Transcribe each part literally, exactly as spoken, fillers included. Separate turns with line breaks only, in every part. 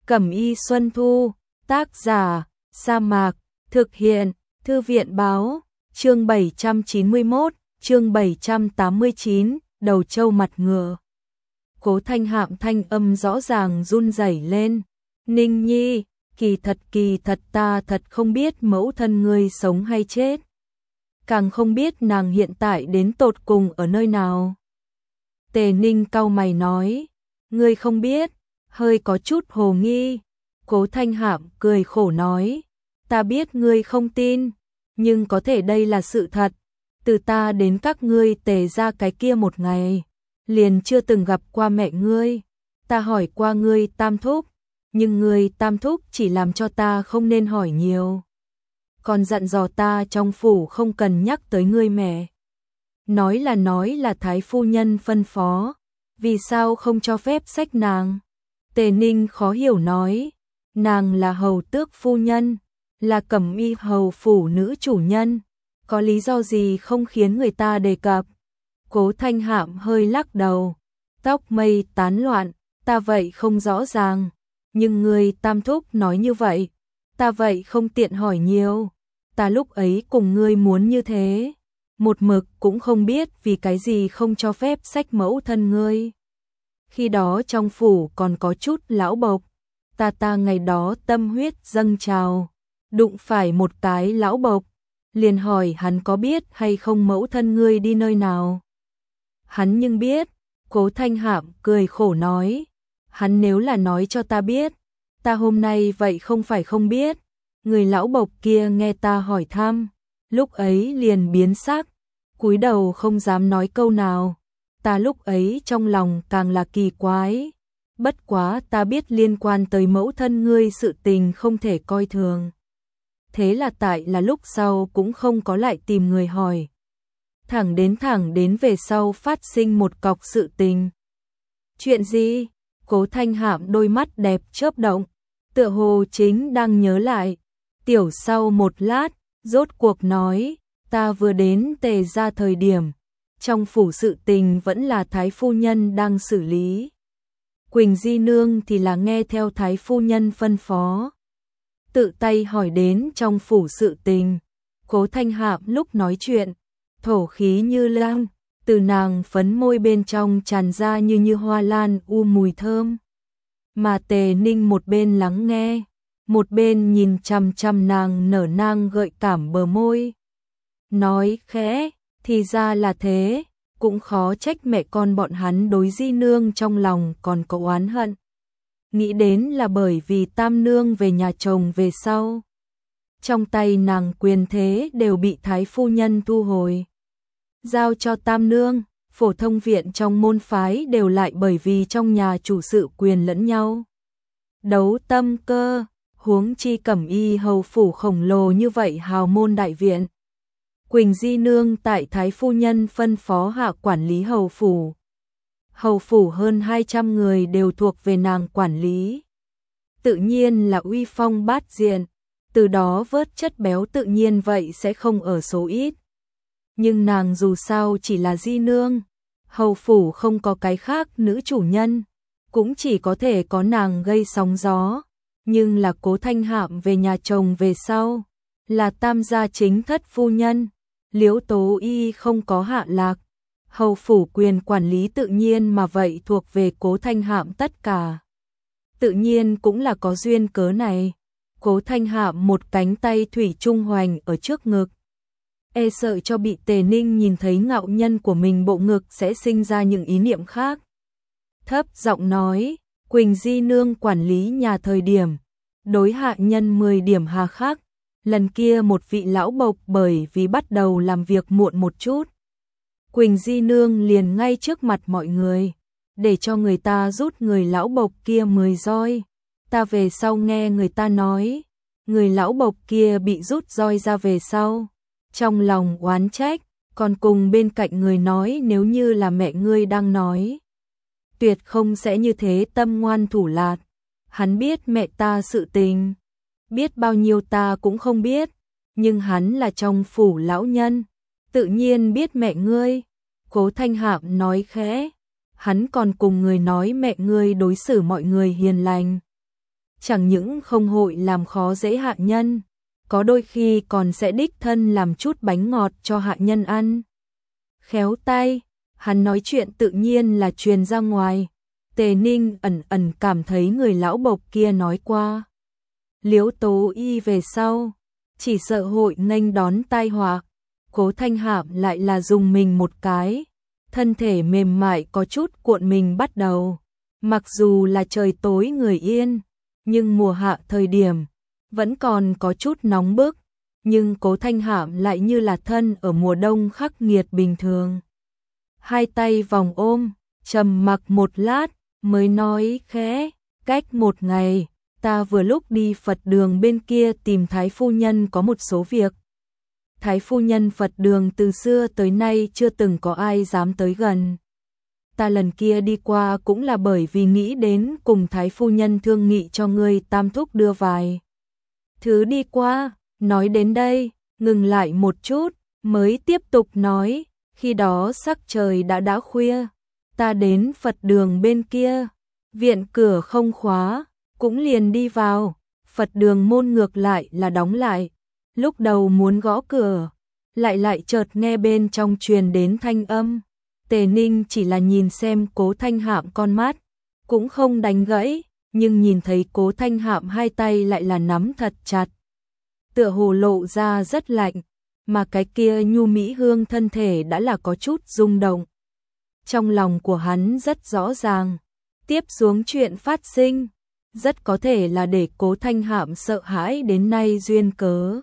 Cẩm y Xuân Thu, tác giả, Sa Mạc, thực hiện, Thư viện báo, chương bảy trăm chín mươi mốt, chương bảy trăm tám mươi chín, đầu trâu mặt ngựa. Cố Thanh Hạm thanh âm rõ ràng run rẩy lên. Ninh Nhi, kỳ thật kỳ thật ta thật không biết mẫu thân ngươi sống hay chết. Càng không biết nàng hiện tại đến tột cùng ở nơi nào. Tề Ninh cau mày nói, ngươi không biết, hơi có chút hồ nghi. Cố Thanh Hạm cười khổ nói, ta biết ngươi không tin, nhưng có thể đây là sự thật. Từ ta đến các ngươi Tề ra cái kia một ngày, liền chưa từng gặp qua mẹ ngươi. Ta hỏi qua ngươi tam thúc, nhưng ngươi tam thúc chỉ làm cho ta không nên hỏi nhiều. Còn dặn dò ta trong phủ không cần nhắc tới ngươi mẹ. Nói là nói là thái phu nhân phân phó, vì sao không cho phép xách nàng? Tề Ninh khó hiểu nói, nàng là hầu tước phu nhân, là Cẩm y hầu phủ nữ chủ nhân, có lý do gì không khiến người ta đề cập? Cố Thanh Hạm hơi lắc đầu, tóc mây tán loạn, ta vậy không rõ ràng, nhưng người tam thúc nói như vậy, ta vậy không tiện hỏi nhiều. Ta lúc ấy cùng ngươi muốn như thế, một mực cũng không biết vì cái gì không cho phép xách mẫu thân ngươi. Khi đó trong phủ còn có chút lão bộc, ta ta ngày đó tâm huyết dâng trào, đụng phải một cái lão bộc, liền hỏi hắn có biết hay không mẫu thân ngươi đi nơi nào. Hắn nhưng biết. Cố Thanh Hạm cười khổ nói, hắn nếu là nói cho ta biết, ta hôm nay vậy không phải không biết. Người lão bộc kia nghe ta hỏi thăm, lúc ấy liền biến sắc, cúi đầu không dám nói câu nào. Ta lúc ấy trong lòng càng là kỳ quái, bất quá ta biết liên quan tới mẫu thân ngươi sự tình không thể coi thường. Thế là tại là lúc sau cũng không có lại tìm người hỏi. Thẳng đến thẳng đến về sau phát sinh một cọc sự tình. Chuyện gì? Cố Thanh Hạm đôi mắt đẹp chớp động, tựa hồ chính đang nhớ lại. Tiểu sau một lát, rốt cuộc nói, ta vừa đến Tề ra thời điểm, trong phủ sự tình vẫn là thái phu nhân đang xử lý. Quỳnh Di Nương thì là nghe theo thái phu nhân phân phó, tự tay hỏi đến trong phủ sự tình. Cố Thanh Hạm lúc nói chuyện, thổ khí như lan, từ nàng phấn môi bên trong tràn ra như như hoa lan u mùi thơm. Mà Tề Ninh một bên lắng nghe, một bên nhìn chằm chằm nàng nở nang gợi cảm bờ môi. Nói khẽ, thì ra là thế, cũng khó trách mẹ con bọn hắn đối Di Nương trong lòng còn có oán hận. Nghĩ đến là bởi vì Tam Nương về nhà chồng về sau, trong tay nàng quyền thế đều bị thái phu nhân thu hồi, giao cho Tam Nương. Phổ thông viện trong môn phái đều lại bởi vì trong nhà chủ sự quyền lẫn nhau đấu tâm cơ, huống chi Cẩm y hầu phủ khổng lồ như vậy hào môn đại viện. Quỳnh Di Nương tại thái phu nhân phân phó hạ quản lý hầu phủ. Hầu phủ hơn hai trăm người đều thuộc về nàng quản lý. Tự nhiên là uy phong bát diện, từ đó vớt chất béo tự nhiên vậy sẽ không ở số ít. Nhưng nàng dù sao chỉ là Di Nương, hầu phủ không có cái khác nữ chủ nhân, cũng chỉ có thể có nàng gây sóng gió. Nhưng là Cố Thanh Hạm về nhà chồng về sau, là tam gia chính thất phu nhân, Liễu Tố Y không có hạ lạc, hầu phủ quyền quản lý tự nhiên mà vậy thuộc về Cố Thanh Hạm tất cả. Tự nhiên cũng là có duyên cớ này. Cố Thanh Hạm một cánh tay thủy chung hoành ở trước ngực, e sợ cho bị Tề Ninh nhìn thấy ngạo nhân của mình bộ ngực sẽ sinh ra những ý niệm khác. Thấp giọng nói, Quỳnh Di Nương quản lý nhà thời điểm, đối hạ nhân mười điểm hà khắc. Lần kia một vị lão bộc bởi vì bắt đầu làm việc muộn một chút, Quỳnh Di Nương liền ngay trước mặt mọi người, để cho người ta rút người lão bộc kia mười roi. Ta về sau nghe người ta nói, người lão bộc kia bị rút roi ra về sau, trong lòng oán trách, còn cùng bên cạnh người nói nếu như là mẹ ngươi đang nói, tuyệt không sẽ như thế tâm ngoan thủ lạt. Hắn biết mẹ ta sự tình, biết bao nhiêu ta cũng không biết, nhưng hắn là trong phủ lão nhân, tự nhiên biết mẹ ngươi. Cố Thanh Hạm nói khẽ, hắn còn cùng người nói mẹ ngươi đối xử mọi người hiền lành. chẳng những không hội làm khó dễ hạ nhân, có đôi khi còn sẽ đích thân làm chút bánh ngọt cho hạ nhân ăn. Khéo tay, hắn nói chuyện tự nhiên là truyền ra ngoài. Tề Ninh ẩn ẩn cảm thấy người lão bộc kia nói qua. Liễu Tố Y về sau, chỉ sợ hội nghênh đón tai họa. Cố Thanh Hạm lại là dùng mình một cái, thân thể mềm mại có chút cuộn mình bắt đầu. Mặc dù là trời tối người yên, nhưng mùa hạ thời điểm vẫn còn có chút nóng bức, nhưng Cố Thanh Hạm lại như là thân ở mùa đông khắc nghiệt bình thường. Hai tay vòng ôm, trầm mặc một lát, mới nói khẽ, cách một ngày, ta vừa lúc đi Phật đường bên kia tìm Thái phu nhân có một số việc. Thái phu nhân Phật đường từ xưa tới nay chưa từng có ai dám tới gần. Ta lần kia đi qua cũng là bởi vì nghĩ đến cùng Thái phu nhân thương nghị cho ngươi tam thúc đưa vài thứ đi qua. Nói đến đây, ngừng lại một chút, mới tiếp tục nói, khi đó sắc trời đã đã khuya, ta đến Phật đường bên kia, viện cửa không khóa, cũng liền đi vào, Phật đường môn ngược lại là đóng lại, lúc đầu muốn gõ cửa, lại lại chợt nghe bên trong truyền đến thanh âm. Tề Ninh chỉ là nhìn xem Cố Thanh Hạm con mắt, cũng không đánh gãy, nhưng nhìn thấy Cố Thanh Hạm hai tay lại là nắm thật chặt, tựa hồ lộ ra rất lạnh, mà cái kia nhu mỹ hương thân thể đã là có chút rung động. Trong lòng của hắn rất rõ ràng, tiếp xuống chuyện phát sinh, rất có thể là để Cố Thanh Hạm sợ hãi đến nay duyên cớ.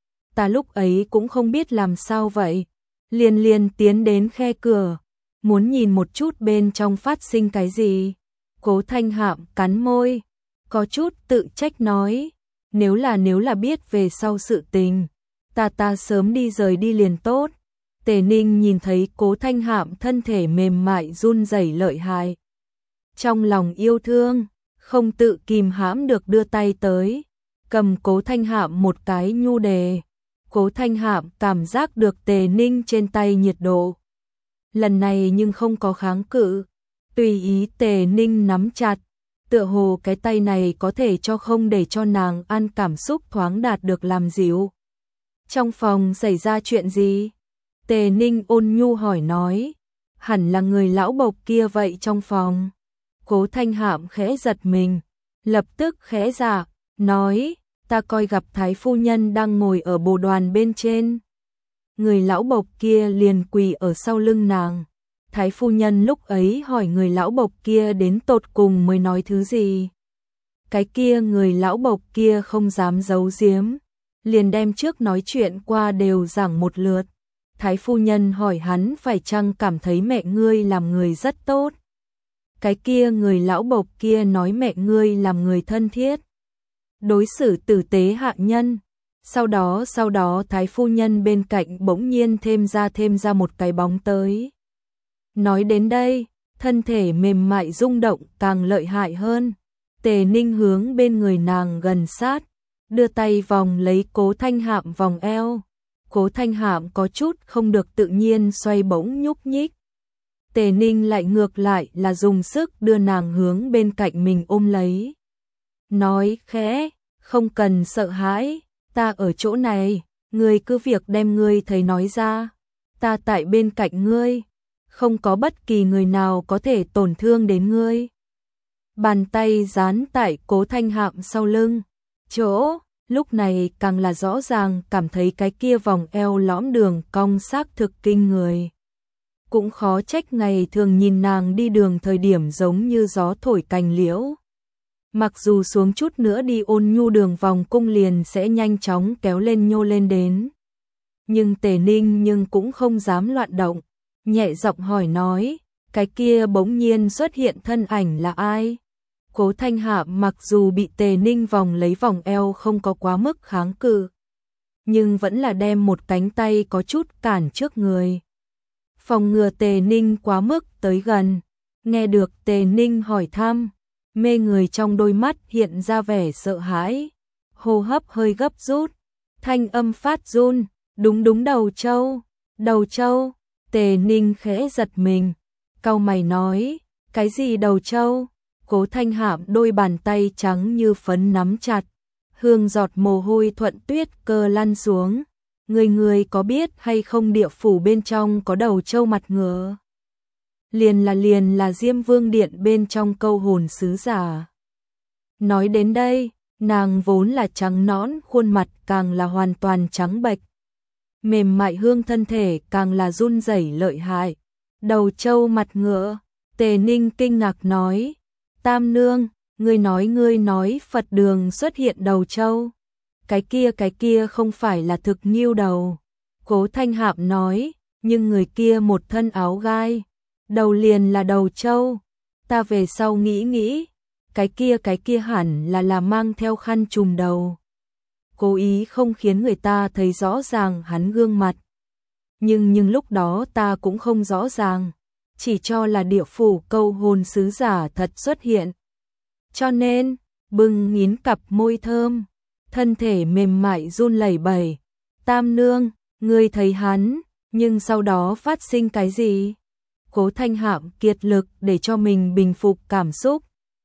Ta lúc ấy cũng không biết làm sao vậy, liền liền tiến đến khe cửa, muốn nhìn một chút bên trong phát sinh cái gì. Cố Thanh Hạm cắn môi, có chút tự trách nói, nếu là nếu là biết về sau sự tình, ta ta sớm đi rời đi liền tốt. Tề Ninh nhìn thấy Cố Thanh Hạm thân thể mềm mại run rẩy lợi hại, trong lòng yêu thương, không tự kìm hãm được đưa tay tới, cầm Cố Thanh Hạm một cái nhu đề. Cố Thanh Hạm cảm giác được Tề Ninh trên tay nhiệt độ. Lần này nhưng không có kháng cự, tùy ý Tề Ninh nắm chặt, tựa hồ cái tay này có thể cho không để cho nàng ăn cảm xúc thoáng đạt được làm dịu. Trong phòng xảy ra chuyện gì? Tề Ninh ôn nhu hỏi nói, hẳn là người lão bộc kia vậy trong phòng. Cố Thanh Hạm khẽ giật mình, lập tức khẽ dạ, nói, ta coi gặp Thái phu nhân đang ngồi ở bồ đoàn bên trên. Người lão bộc kia liền quỳ ở sau lưng nàng. Thái phu nhân lúc ấy hỏi người lão bộc kia đến tột cùng mới nói thứ gì. Cái kia người lão bộc kia không dám giấu giếm, liền đem trước nói chuyện qua đều giảng một lượt. Thái phu nhân hỏi hắn phải chăng cảm thấy mẹ ngươi làm người rất tốt. Cái kia người lão bộc kia nói mẹ ngươi làm người thân thiết, đối xử tử tế hạ nhân. Sau đó sau đó Thái phu nhân bên cạnh bỗng nhiên thêm ra thêm ra một cái bóng tới. Nói đến đây, thân thể mềm mại rung động càng lợi hại hơn. Tề Ninh hướng bên người nàng gần sát, đưa tay vòng lấy Cố Thanh Hạm vòng eo. Cố Thanh Hạm có chút không được tự nhiên xoay bỗng nhúc nhích. Tề Ninh lại ngược lại là dùng sức đưa nàng hướng bên cạnh mình ôm lấy. Nói khẽ, không cần sợ hãi, ta ở chỗ này, ngươi cứ việc đem ngươi thấy nói ra, ta tại bên cạnh ngươi, không có bất kỳ người nào có thể tổn thương đến ngươi. Bàn tay dán tại Cố Thanh Hạm sau lưng, chỗ, lúc này càng là rõ ràng cảm thấy cái kia vòng eo lõm đường cong xác thực kinh người. Cũng khó trách ngày thường nhìn nàng đi đường thời điểm giống như gió thổi cành liễu. Mặc dù xuống chút nữa đi ôn nhu đường vòng cung liền sẽ nhanh chóng kéo lên nhô lên đến. Nhưng Tề Ninh nhưng cũng không dám loạn động, nhẹ giọng hỏi nói, cái kia bỗng nhiên xuất hiện thân ảnh là ai? Cố Thanh Hạm mặc dù bị Tề Ninh vòng lấy vòng eo không có quá mức kháng cự, nhưng vẫn là đem một cánh tay có chút cản trước người. Phòng ngừa Tề Ninh quá mức tới gần, nghe được Tề Ninh hỏi thăm, mê người trong đôi mắt hiện ra vẻ sợ hãi, hô hấp hơi gấp rút, thanh âm phát run, đúng đúng đầu trâu, đầu trâu. Tề Ninh khẽ giật mình, cau mày nói, cái gì đầu trâu? Cố Thanh Hạm đôi bàn tay trắng như phấn nắm chặt, hương giọt mồ hôi thuận tuyết cơ lăn xuống. Người người có biết hay không, địa phủ bên trong có đầu trâu mặt ngựa. Liền là liền là Diêm Vương Điện bên trong câu hồn sứ giả. Nói đến đây, nàng vốn là trắng nõn, khuôn mặt càng là hoàn toàn trắng bệch. Mềm mại hương thân thể càng là run rẩy lợi hại. Đầu trâu mặt ngựa, Tề Ninh kinh ngạc nói, Tam Nương, ngươi nói ngươi nói Phật đường xuất hiện đầu trâu. Cái kia cái kia không phải là thực nghiêu đầu. Cố Thanh Hạm nói, nhưng người kia một thân áo gai, đầu liền là đầu trâu. Ta về sau nghĩ nghĩ, cái kia cái kia hẳn là là mang theo khăn trùm đầu. Cố ý không khiến người ta thấy rõ ràng hắn gương mặt. Nhưng nhưng lúc đó ta cũng không rõ ràng, chỉ cho là địa phủ câu hồn sứ giả thật xuất hiện. Cho nên, bưng nghiến cặp môi thơm, thân thể mềm mại run lẩy bẩy. Tam Nương, ngươi thấy hắn, nhưng sau đó phát sinh cái gì? Cố Thanh Hạm kiệt lực để cho mình bình phục cảm xúc.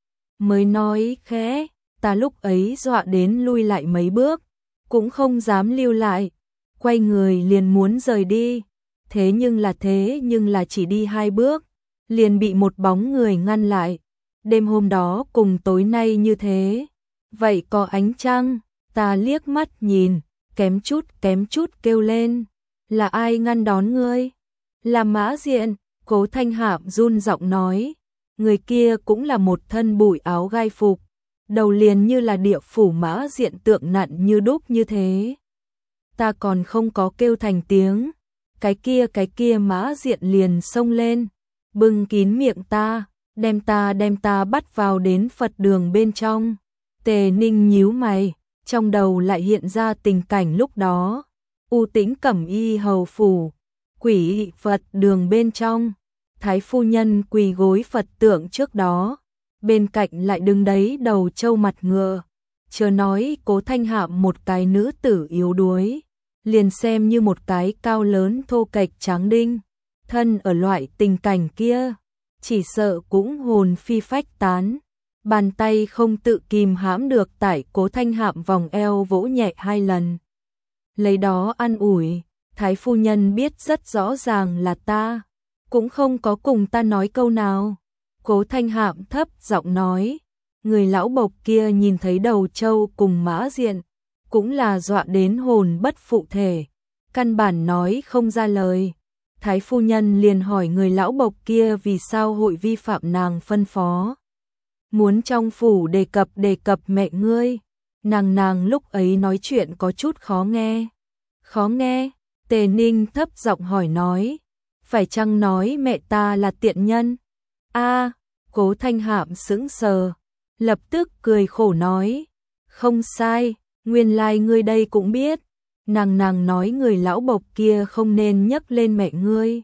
Mới nói khẽ, ta lúc ấy dọa đến lui lại mấy bước, cũng không dám lưu lại, quay người liền muốn rời đi. Thế nhưng là thế nhưng là chỉ đi hai bước, liền bị một bóng người ngăn lại. Đêm hôm đó cùng tối nay như thế, vậy có ánh trăng, ta liếc mắt nhìn, kém chút kém chút kêu lên, là ai ngăn đón ngươi? Là Mã Diện. Cố Thanh Hạm run giọng nói, người kia cũng là một thân bụi áo gai phục, đầu liền như là địa phủ Mã Diện tượng nặn như đúc như thế. Ta còn không có kêu thành tiếng, cái kia cái kia Mã Diện liền xông lên, bưng kín miệng ta, đem ta đem ta bắt vào đến Phật đường bên trong. Tề Ninh nhíu mày, trong đầu lại hiện ra tình cảnh lúc đó, U Tĩnh Cẩm Y hầu phủ, quỷ Phật đường bên trong, Thái phu nhân quỳ gối Phật tượng trước đó, bên cạnh lại đứng đấy đầu trâu mặt ngựa. Chớ nói Cố Thanh Hạm một cái nữ tử yếu đuối, liền xem như một cái cao lớn thô kệch tráng đinh, thân ở loại tình cảnh kia, chỉ sợ cũng hồn phi phách tán. Bàn tay không tự kìm hãm được tại Cố Thanh Hạm vòng eo vỗ nhẹ hai lần. Lấy đó an ủi, Thái phu nhân biết rất rõ ràng là ta, cũng không có cùng ta nói câu nào. Cố Thanh Hạm thấp giọng nói, người lão bộc kia nhìn thấy đầu trâu cùng Mã Diện, cũng là dọa đến hồn bất phụ thể, căn bản nói không ra lời. Thái phu nhân liền hỏi người lão bộc kia vì sao hội vi phạm nàng phân phó. Muốn trong phủ đề cập đề cập mẹ ngươi, nàng nàng lúc ấy nói chuyện có chút khó nghe. Khó nghe, Tề Ninh thấp giọng hỏi nói, phải chăng nói mẹ ta là tiện nhân? A, Cố Thanh Hạm sững sờ, lập tức cười khổ nói, không sai, nguyên lai like ngươi đây cũng biết. Nàng nàng nói người lão bộc kia không nên nhắc lên mẹ ngươi.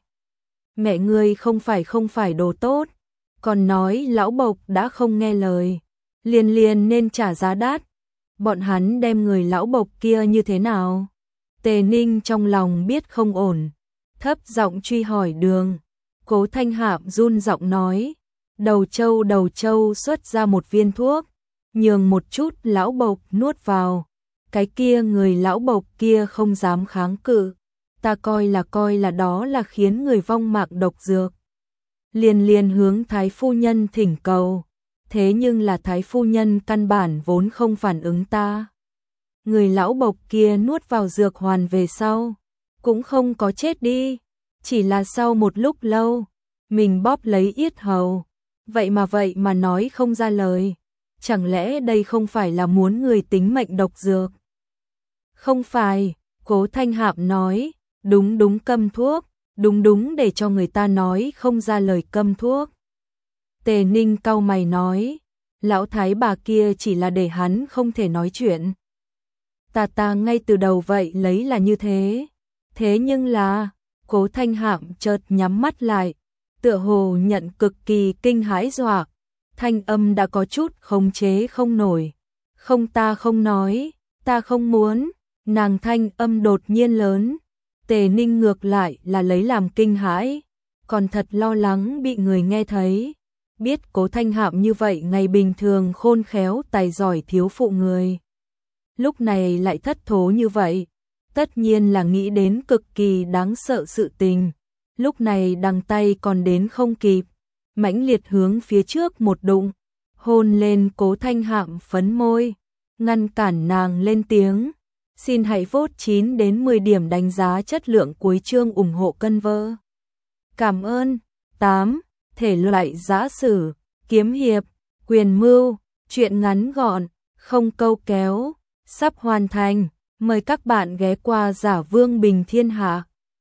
Mẹ ngươi không phải không phải đồ tốt, còn nói lão bộc đã không nghe lời, liền liền nên trả giá đắt. Bọn hắn đem người lão bộc kia như thế nào? Tề Ninh trong lòng biết không ổn, thấp giọng truy hỏi đường. Cố Thanh Hạm run giọng nói, đầu trâu đầu trâu xuất ra một viên thuốc, nhường một chút lão bộc nuốt vào. Cái kia người lão bộc kia không dám kháng cự, ta coi là coi là đó là khiến người vong mạng độc dược. Liền liền hướng Thái phu nhân thỉnh cầu, thế nhưng là Thái phu nhân căn bản vốn không phản ứng ta. Người lão bộc kia nuốt vào dược hoàn về sau, cũng không có chết đi, chỉ là sau một lúc lâu, mình bóp lấy yết hầu, vậy mà vậy mà nói không ra lời. Chẳng lẽ đây không phải là muốn người tính mệnh độc dược? Không phải, Cố Thanh Hạm nói, đúng đúng câm thuốc, đúng đúng để cho người ta nói không ra lời câm thuốc. Tề Ninh cau mày nói, lão thái bà kia chỉ là để hắn không thể nói chuyện. Ta ta ngay từ đầu vậy lấy là như thế. Thế nhưng là, Cố Thanh Hạm chợt nhắm mắt lại, tựa hồ nhận cực kỳ kinh hãi dọa, thanh âm đã có chút khống chế không nổi. Không, ta không nói, ta không muốn. Nàng thanh âm đột nhiên lớn, Tề Ninh ngược lại là lấy làm kinh hãi, còn thật lo lắng bị người nghe thấy. biết Cố Thanh Hạm như vậy ngày bình thường khôn khéo tài giỏi thiếu phụ người. Lúc này lại thất thố như vậy, tất nhiên là nghĩ đến cực kỳ đáng sợ sự tình. Lúc này đằng tay còn đến không kịp, mãnh liệt hướng phía trước một đụng, hôn lên Cố Thanh Hạm phấn môi, ngăn cản nàng lên tiếng. Xin hãy vote chín đến mười điểm đánh giá chất lượng cuối chương ủng hộ cân vơ. Cảm ơn. tám. Thể loại giã sử, kiếm hiệp, quyền mưu, truyện ngắn gọn, không câu kéo, sắp hoàn thành. Mời các bạn ghé qua Giả Vương Bình Thiên Hạ.